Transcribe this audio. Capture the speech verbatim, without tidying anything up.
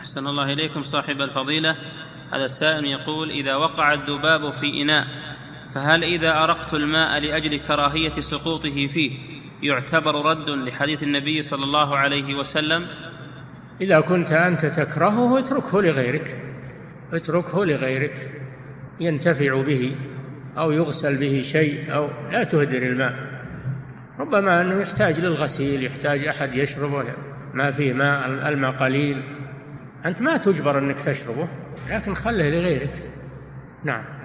أحسن الله إليكم صاحب الفضيلة. هذا السائل يقول: إذا وقع الذباب في إناء فهل إذا أرقت الماء لأجل كراهية سقوطه فيه يعتبر رد لحديث النبي صلى الله عليه وسلم؟ إذا كنت أنت تكرهه اتركه لغيرك، اتركه لغيرك ينتفع به أو يغسل به شيء، أو لا تهدر الماء. ربما أنه يحتاج للغسيل، يحتاج أحد يشربه، ما فيه ماء، الماء قليل، أنت ما تجبر أنك تشربه، لكن خله لغيرك. نعم.